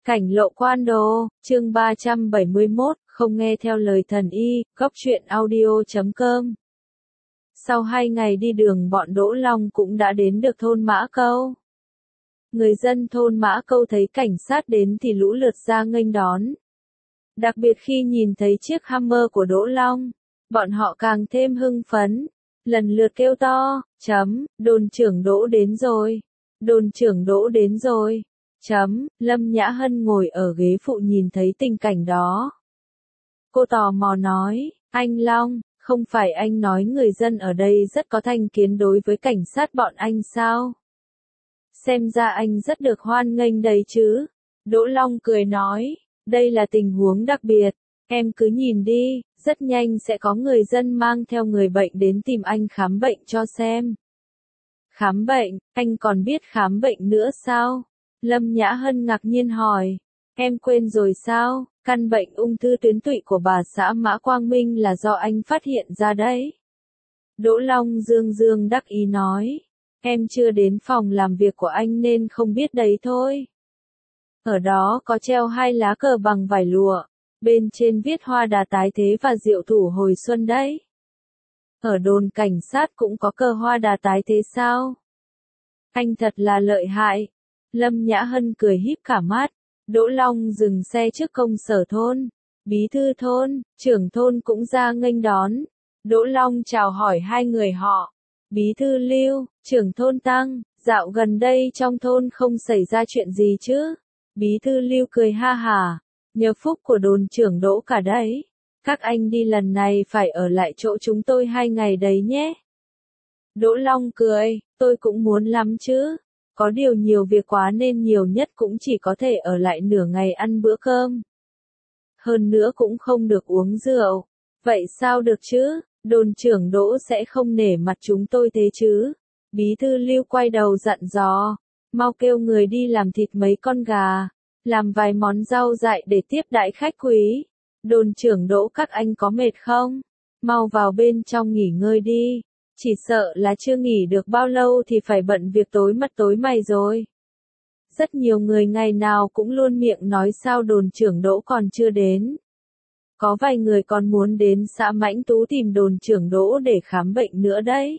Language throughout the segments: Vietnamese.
Cảnh Lộ Quan Đồ, chương 371, không nghe theo lời thần y, góc truyện audio.com. Sau 2 ngày đi đường bọn Đỗ Long cũng đã đến được thôn Mã Câu. Người dân thôn Mã Câu thấy cảnh sát đến thì lũ lượt ra nghênh đón. Đặc biệt khi nhìn thấy chiếc Hummer của Đỗ Long, bọn họ càng thêm hưng phấn, lần lượt kêu to, đồn trưởng Đỗ đến rồi, đồn trưởng Đỗ đến rồi. Lâm Nhã Hân ngồi ở ghế phụ nhìn thấy tình cảnh đó. Cô tò mò nói, anh Long, không phải anh nói người dân ở đây rất có thành kiến đối với cảnh sát bọn anh sao? Xem ra anh rất được hoan nghênh đấy chứ. Đỗ Long cười nói, đây là tình huống đặc biệt, em cứ nhìn đi, rất nhanh sẽ có người dân mang theo người bệnh đến tìm anh khám bệnh cho xem. Khám bệnh, anh còn biết khám bệnh nữa sao? Lâm Nhã Hân ngạc nhiên hỏi, em quên rồi sao, căn bệnh ung thư tuyến tụy của bà xã Mã Quang Minh là do anh phát hiện ra đấy. Đỗ Long dương đắc ý nói, em chưa đến phòng làm việc của anh nên không biết đấy thôi. Ở đó có treo 2 lá cờ bằng vải lụa, bên trên viết hoa đà tái thế và diệu thủ hồi xuân đấy. Ở đồn cảnh sát cũng có cờ hoa đà tái thế sao? Anh thật là lợi hại. Lâm Nhã Hân cười híp cả mắt. Đỗ Long dừng xe trước công sở thôn. Bí thư thôn, trưởng thôn cũng ra nghênh đón. Đỗ Long chào hỏi 2 người họ. Bí thư Lưu, trưởng thôn Tăng, dạo gần đây trong thôn không xảy ra chuyện gì chứ? Bí thư Lưu cười ha hả. Nhờ phúc của đồn trưởng Đỗ cả đấy. Các anh đi lần này phải ở lại chỗ chúng tôi 2 ngày đấy nhé. Đỗ Long cười, tôi cũng muốn lắm chứ. Có điều nhiều việc quá nên nhiều nhất cũng chỉ có thể ở lại nửa ngày ăn bữa cơm. Hơn nữa cũng không được uống rượu. Vậy sao được chứ, đồn trưởng Đỗ sẽ không nể mặt chúng tôi thế chứ. Bí thư Lưu quay đầu dặn dò, mau kêu người đi làm thịt mấy con gà, làm vài món rau dại để tiếp đãi khách quý. Đồn trưởng Đỗ các anh có mệt không? Mau vào bên trong nghỉ ngơi đi. Chỉ sợ là chưa nghỉ được bao lâu thì phải bận việc tối mặt tối mày rồi. Rất nhiều người ngày nào cũng luôn miệng nói sao đồn trưởng Đỗ còn chưa đến. Có vài người còn muốn đến xã Mãnh Tú tìm đồn trưởng Đỗ để khám bệnh nữa đấy.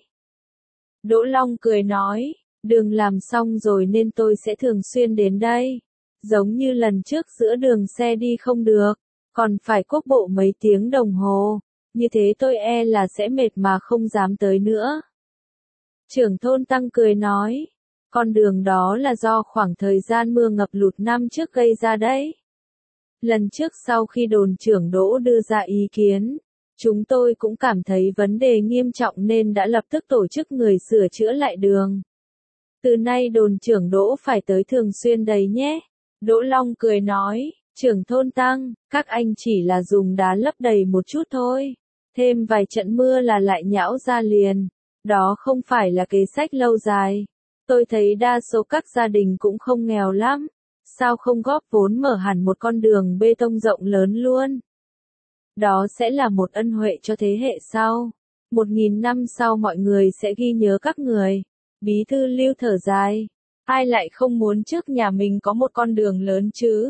Đỗ Long cười nói, đường làm xong rồi nên tôi sẽ thường xuyên đến đây. Giống như lần trước giữa đường xe đi không được, còn phải quốc bộ mấy tiếng đồng hồ. Như thế tôi e là sẽ mệt mà không dám tới nữa. Trưởng thôn Tăng cười nói, con đường đó là do khoảng thời gian mưa ngập lụt năm trước gây ra đấy. Lần trước sau khi đồn trưởng Đỗ đưa ra ý kiến, chúng tôi cũng cảm thấy vấn đề nghiêm trọng nên đã lập tức tổ chức người sửa chữa lại đường. Từ nay đồn trưởng Đỗ phải tới thường xuyên đấy nhé. Đỗ Long cười nói, trưởng thôn Tăng, các anh chỉ là dùng đá lấp đầy một chút thôi. Thêm vài trận mưa là lại nhão ra liền. Đó không phải là kế sách lâu dài. Tôi thấy đa số các gia đình cũng không nghèo lắm. Sao không góp vốn mở hẳn một con đường bê tông rộng lớn luôn? Đó sẽ là một ân huệ cho thế hệ sau. 1000 năm sau mọi người sẽ ghi nhớ các người. Bí thư Lưu thở dài. Ai lại không muốn trước nhà mình có một con đường lớn chứ?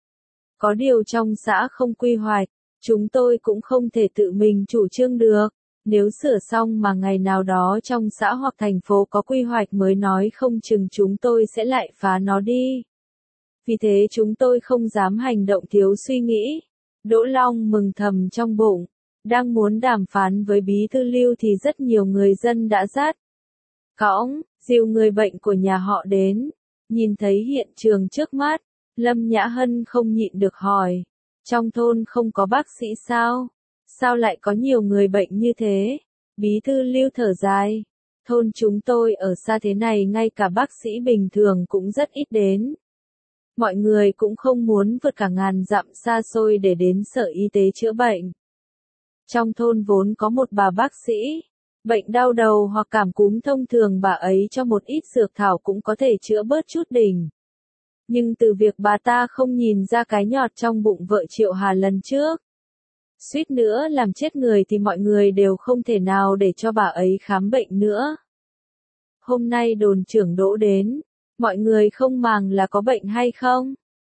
Có điều trong xã không quy hoạch. Chúng tôi cũng không thể tự mình chủ trương được. Nếu sửa xong mà ngày nào đó trong xã hoặc thành phố có quy hoạch mới nói không chừng chúng tôi sẽ lại phá nó đi. Vì thế chúng tôi không dám hành động thiếu suy nghĩ. Đỗ Long mừng thầm trong bụng. Đang muốn đàm phán với bí thư Lưu thì rất nhiều người dân đã dắt cõng, dìu người bệnh của nhà họ đến. Nhìn thấy hiện trường trước mắt, Lâm Nhã Hân không nhịn được hỏi. Trong thôn không có bác sĩ sao? Sao lại có nhiều người bệnh như thế? Bí thư Lưu thở dài. Thôn chúng tôi ở xa thế này ngay cả bác sĩ bình thường cũng rất ít đến. Mọi người cũng không muốn vượt cả ngàn dặm xa xôi để đến sở y tế chữa bệnh. Trong thôn vốn có một bà bác sĩ. Bệnh đau đầu hoặc cảm cúm thông thường bà ấy cho một ít dược thảo cũng có thể chữa bớt chút đỉnh. Nhưng từ việc bà ta không nhìn ra cái nhọt trong bụng vợ Triệu Hà lần trước, suýt nữa làm chết người thì mọi người đều không thể nào để cho bà ấy khám bệnh nữa. Hôm nay đồn trưởng Đỗ đến, mọi người không màng là có bệnh hay không,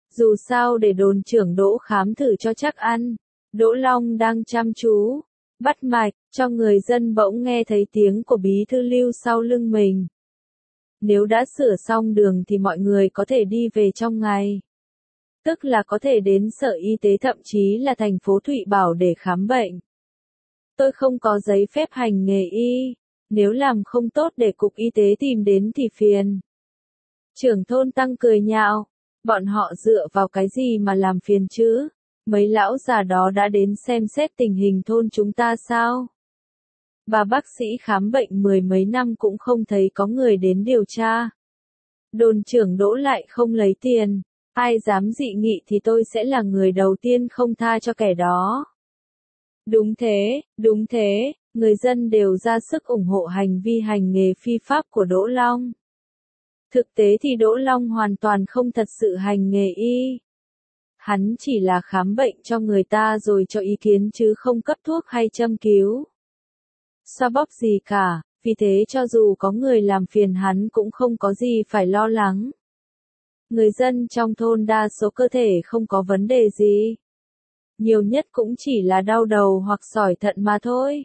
Dù sao để đồn trưởng Đỗ khám thử cho chắc ăn. Đỗ Long đang chăm chú bắt mạch cho người dân, bỗng nghe thấy tiếng của bí thư Lưu sau lưng mình. Nếu đã sửa xong đường thì mọi người có thể đi về trong ngày. Tức là có thể đến sở y tế, thậm chí là thành phố Thụy Bảo để khám bệnh. Tôi không có giấy phép hành nghề y. Nếu làm không tốt để cục y tế tìm đến thì phiền. Trưởng thôn Tăng cười nhạo. Bọn họ dựa vào cái gì mà làm phiền chứ? Mấy lão già đó đã đến xem xét tình hình thôn chúng ta sao? Bà bác sĩ khám bệnh mười mấy năm cũng không thấy có người đến điều tra. Đồn trưởng Đỗ lại không lấy tiền. Ai dám dị nghị thì tôi sẽ là người đầu tiên không tha cho kẻ đó. Đúng thế, người dân đều ra sức ủng hộ hành vi hành nghề phi pháp của Đỗ Long. Thực tế thì Đỗ Long hoàn toàn không thật sự hành nghề y. Hắn chỉ là khám bệnh cho người ta rồi cho ý kiến chứ không cấp thuốc hay châm cứu. Xoa bóp gì cả, vì thế cho dù có người làm phiền hắn cũng không có gì phải lo lắng. Người dân trong thôn đa số cơ thể không có vấn đề gì. Nhiều nhất cũng chỉ là đau đầu hoặc sỏi thận mà thôi.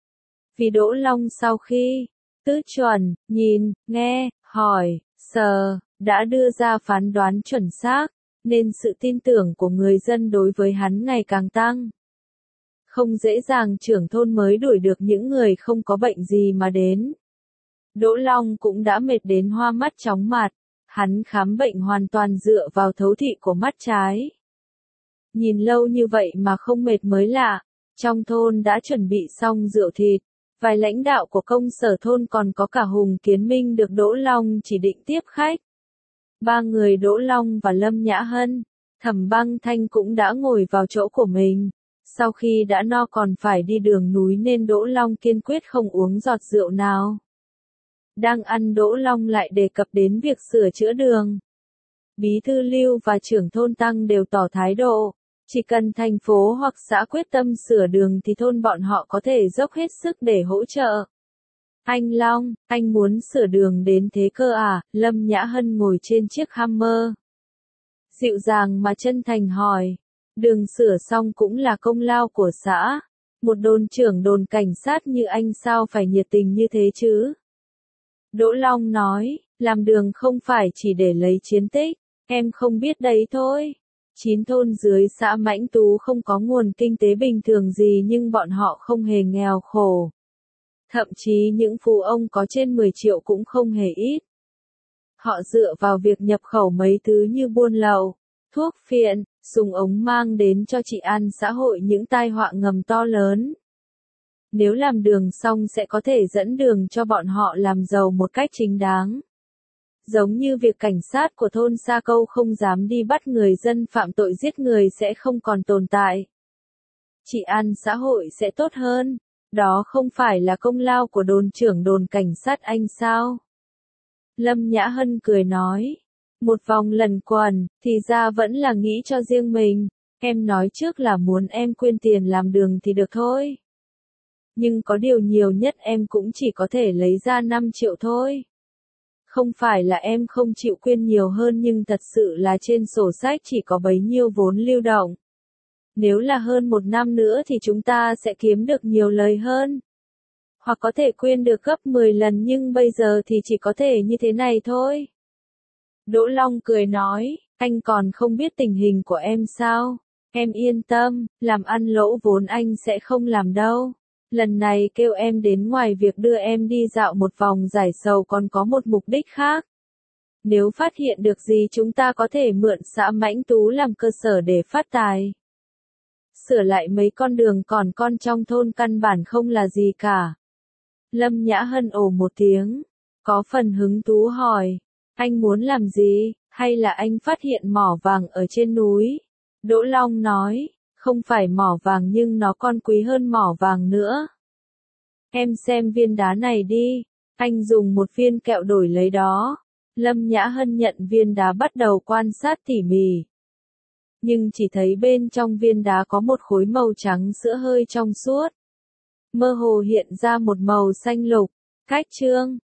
Vì Đỗ Long sau khi tứ chuẩn, nhìn, nghe, hỏi, sờ, đã đưa ra phán đoán chuẩn xác, nên sự tin tưởng của người dân đối với hắn ngày càng tăng. Không dễ dàng trưởng thôn mới đuổi được những người không có bệnh gì mà đến. Đỗ Long cũng đã mệt đến hoa mắt chóng mặt, hắn khám bệnh hoàn toàn dựa vào thấu thị của mắt trái. Nhìn lâu như vậy mà không mệt mới lạ. Trong thôn đã chuẩn bị xong rượu thịt, vài lãnh đạo của công sở thôn còn có cả Hùng Kiến Minh được Đỗ Long chỉ định tiếp khách. Ba người Đỗ Long và Lâm Nhã Hân, Thẩm Băng Thanh cũng đã ngồi vào chỗ của mình. Sau khi đã no còn phải đi đường núi nên Đỗ Long kiên quyết không uống giọt rượu nào. Đang ăn Đỗ Long lại đề cập đến việc sửa chữa đường. Bí thư Lưu và trưởng thôn Tăng đều tỏ thái độ. Chỉ cần thành phố hoặc xã quyết tâm sửa đường thì thôn bọn họ có thể dốc hết sức để hỗ trợ. Anh Long, anh muốn sửa đường đến thế cơ à? Lâm Nhã Hân ngồi trên chiếc Hummer. Dịu dàng mà chân thành hỏi. Đường sửa xong cũng là công lao của xã. Một đồn trưởng đồn cảnh sát như anh sao phải nhiệt tình như thế chứ? Đỗ Long nói, làm đường không phải chỉ để lấy chiến tích, em không biết đấy thôi. 9 thôn dưới xã Mãnh Tú không có nguồn kinh tế bình thường gì nhưng bọn họ không hề nghèo khổ. Thậm chí những phú ông có trên 10 triệu cũng không hề ít. Họ dựa vào việc nhập khẩu mấy thứ như buôn lậu, thuốc phiện, súng ống mang đến cho trị an xã hội những tai họa ngầm to lớn. Nếu làm đường xong sẽ có thể dẫn đường cho bọn họ làm giàu một cách chính đáng. Giống như việc cảnh sát của thôn Sa Câu không dám đi bắt người dân phạm tội giết người sẽ không còn tồn tại. Trị an xã hội sẽ tốt hơn. Đó không phải là công lao của đồn trưởng đồn cảnh sát anh sao? Lâm Nhã Hân cười nói. Một vòng lần quần, thì ra vẫn là nghĩ cho riêng mình. Em nói trước là muốn em quyên tiền làm đường thì được thôi. Nhưng có điều nhiều nhất em cũng chỉ có thể lấy ra 5 triệu thôi. Không phải là em không chịu quyên nhiều hơn nhưng thật sự là trên sổ sách chỉ có bấy nhiêu vốn lưu động. Nếu là hơn 1 năm nữa thì chúng ta sẽ kiếm được nhiều lời hơn. Hoặc có thể quyên được gấp 10 lần nhưng bây giờ thì chỉ có thể như thế này thôi. Đỗ Long cười nói, anh còn không biết tình hình của em sao? Em yên tâm, làm ăn lỗ vốn anh sẽ không làm đâu. Lần này kêu em đến ngoài việc đưa em đi dạo một vòng giải sầu còn có một mục đích khác. Nếu phát hiện được gì chúng ta có thể mượn xã Mãnh Tú làm cơ sở để phát tài. Sửa lại mấy con đường còn con trong thôn căn bản không là gì cả. Lâm Nhã Hân ồ một tiếng, có phần hứng thú hỏi, anh muốn làm gì, hay là anh phát hiện mỏ vàng ở trên núi? Đỗ Long nói, không phải mỏ vàng nhưng nó còn quý hơn mỏ vàng nữa. Em xem viên đá này đi, anh dùng một viên kẹo đổi lấy đó. Lâm Nhã Hân nhận viên đá bắt đầu quan sát tỉ mỉ. Nhưng chỉ thấy bên trong viên đá có một khối màu trắng sữa hơi trong suốt. Mơ hồ hiện ra một màu xanh lục. Cách chương